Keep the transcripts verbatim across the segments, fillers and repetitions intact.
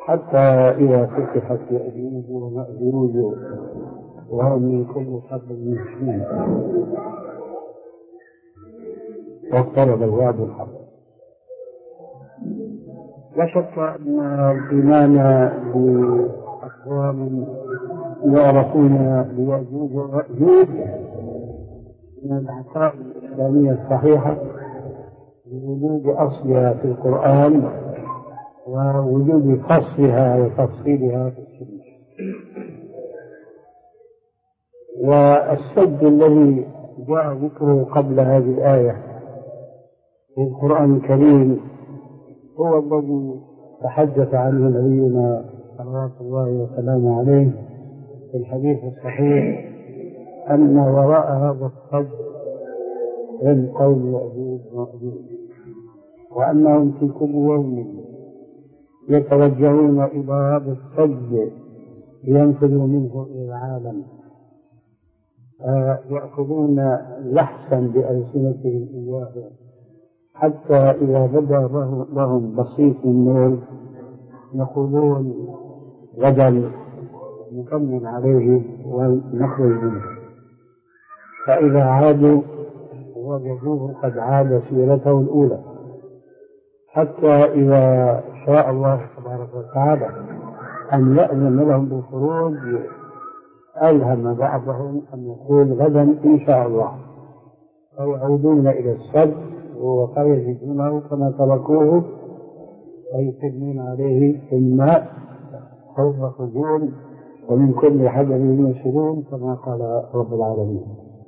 حتى إذا فتحت يأجوج ومأجوج وهم من كل حب مسكين واقترب الوعد الحق. لا شك أن الإيمان بأقوام يعرفون بيأجوج ومأجوج من العقائد الإسلامية الصحيحة بوجود أصلها في القرآن ووجود فصلها وتفصيلها في السنة. والسد الذي جاء ذكره قبل هذه الآية في القرآن الكريم هو الذي تحدث عنه نبينا صلوات الله وسلامه عليه في الحديث الصحيح أن وراء هذا السد من قوم يأجوج ومأجوج وأنهم في كل يوم يتوجهون إلى هذا السد لينفذوا منه إلى العالم، يأخذون لحسا بألسنتهم إياه حتى إذا بدا لهم بسيط النور يقولون غدا نكمل عليه ونخرج منه، فإذا عادوا وجدوه قد عاد سيرته الأولى، حتى إذا شاء الله تبارك وتعالى أن يأذن لهم بالخروج ألهم بعضهم أن يقول غدا إن شاء الله، فيعودون إلى السد ويجدونه كما تركوه ويسلمون عليه في الماء أو يخرجون ومن كل حدث ينشرون كما قال رب العالمين.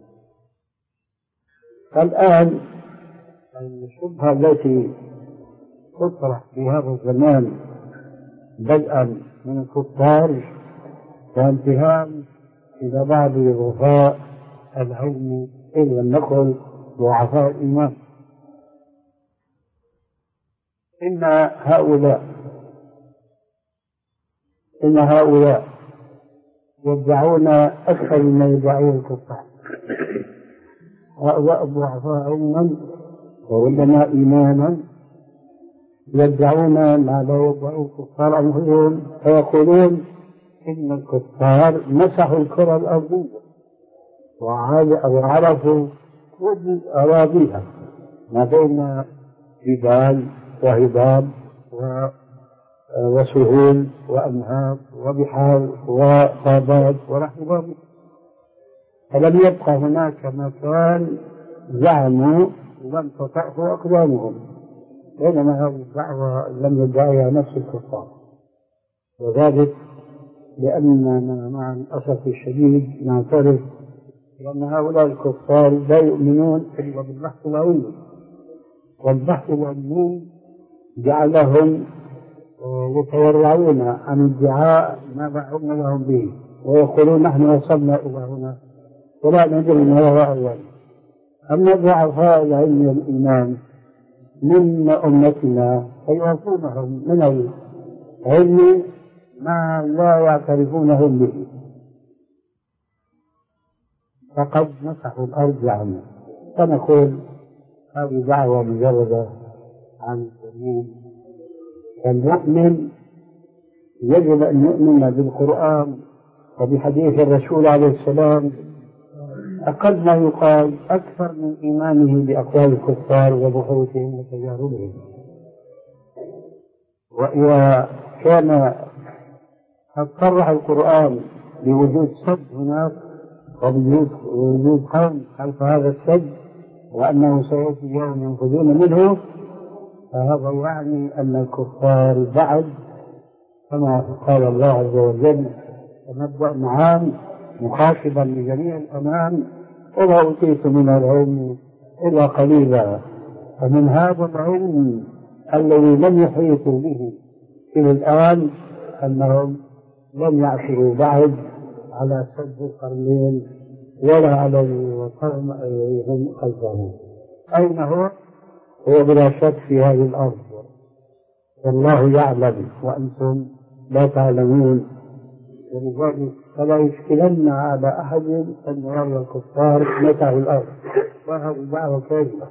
الآن الشبهة التي تطرح في هذا الزمان بدءا من الكفار وانتهاء إلى بعض ضعفاء العلم إن لم نقل ضعفاء الإيمان، إن هؤلاء إن هؤلاء يدعون أكثر مما يدعون الكفار. هؤلاء الضعفاء علما وربما إيمانا يدعون ما لا يدعون الكفار أنفسهم، فيقولون إن الكفار مسحوا الكرة الأرضية وعرفوا كل أراضيها ما بين جبال وهضاب وسهول وأنهار وبحار وغابات ونحو ذلك، فلم يبقى هناك مكان زعموا لم تطأه أقدامهم، بينما هذه الدعوة لم يدعيها نفس الكفار. وذلك لأننا مع الأسف الشديد نعترف بأن هؤلاء الكفار لا يؤمنون إلا بالبحث العلمي، والبحث العلمي جعلهم يتورعون عن ادعاء ما بعثنا لهم به ويقولون نحن وصلنا إلى هنا ولا ندري ما وراء ذلك. أما ضعفاء العلم والإيمان من أمتنا فيعطونهم من العلم ما لا يعترفونهم به، فقد مسحوا الأرض عنه. فنقول هذه دعوة مجردة عن الدين. المؤمن يجب أن يؤمن بالقرآن وبحديث الرسول عليه السلام أقل ما يقال أكثر من إيمانه بأقوال الكفار وبحوثهم وتجاربهم. وإذا كان قد صرح القرآن بوجود سد هناك وبوجود قوم خلف هذا السد وأنه سيأتي يوم ينفذون منه، فهذا يعني أن الكفار بعد كما قال الله عز وجل تنبأ عام مخاطبا لجميع الأمام وما أوتيت من العلم إلا قليلا. فمن هذا العلم الذي لم يحيطوا به إلى الآن أنهم لم يعثروا بعد على سد القرنين ولا على القوم هم خلفهم. أين هو؟ هو بلا شك في هذه الأرض، والله يعلم وأنتم لا تعلمون، ولذلك فلا يشكلن على أحد أن يرى الكفار متعوا الأرض، وهذه دعوة كاذبة.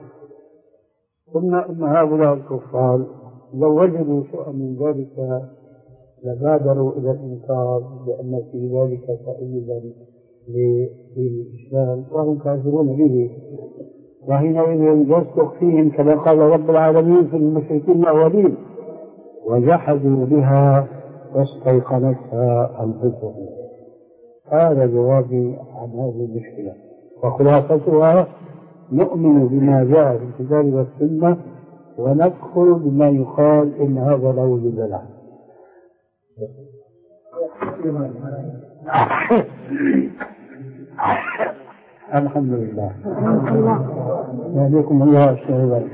ثم إن هؤلاء الكفار لو وجدوا شيئا من ذلك لبادروا إلى الإنكار بأن في ذلك تأييدا للإسلام وهم كافرون به، وحينئذ يصدق فيهم كما قال رب العالمين في المشركين الأولين: وجحدوا بها واستيقنتها أنفسهم. هذا جوابي عن هذه المشكلة، وخلاصتها: نؤمن بما جاء في الكتاب والسنة ونكفر بما يقال إن هذا لا وجود له. الحمد لله. يهديكم الله الشهيد.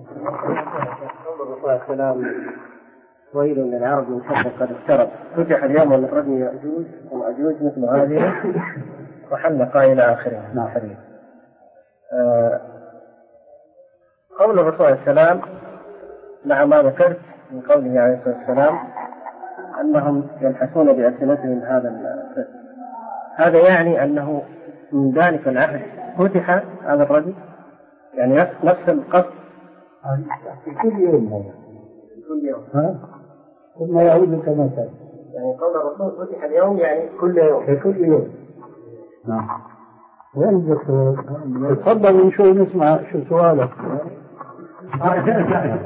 السلام. ويل للعرب من شر قد اقترب، فتح اليوم من ردم يأجوج ومأجوج مثل هذه وحلق إلى آخره. نعم. آه قول الرسول عليه السلام مع ما ذكرت من قوله عليه الصلاة والسلام أنهم يلحسون بألسنتهم هذا الفتح، هذا يعني أنه من ذلك العهد فتح هذا الرجل، يعني نفس القصد في كل يوم هذا كل يوم، ها؟ ثم يعود كما كان. يعني قول الرسول فتح اليوم يعني كل يوم. في كل يوم. نعم. وين الدكتور؟ تفضل نشوف نسمع شو سؤالك.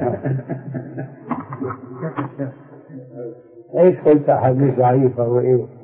ايش قلت؟ حديث ضعيفة وايه؟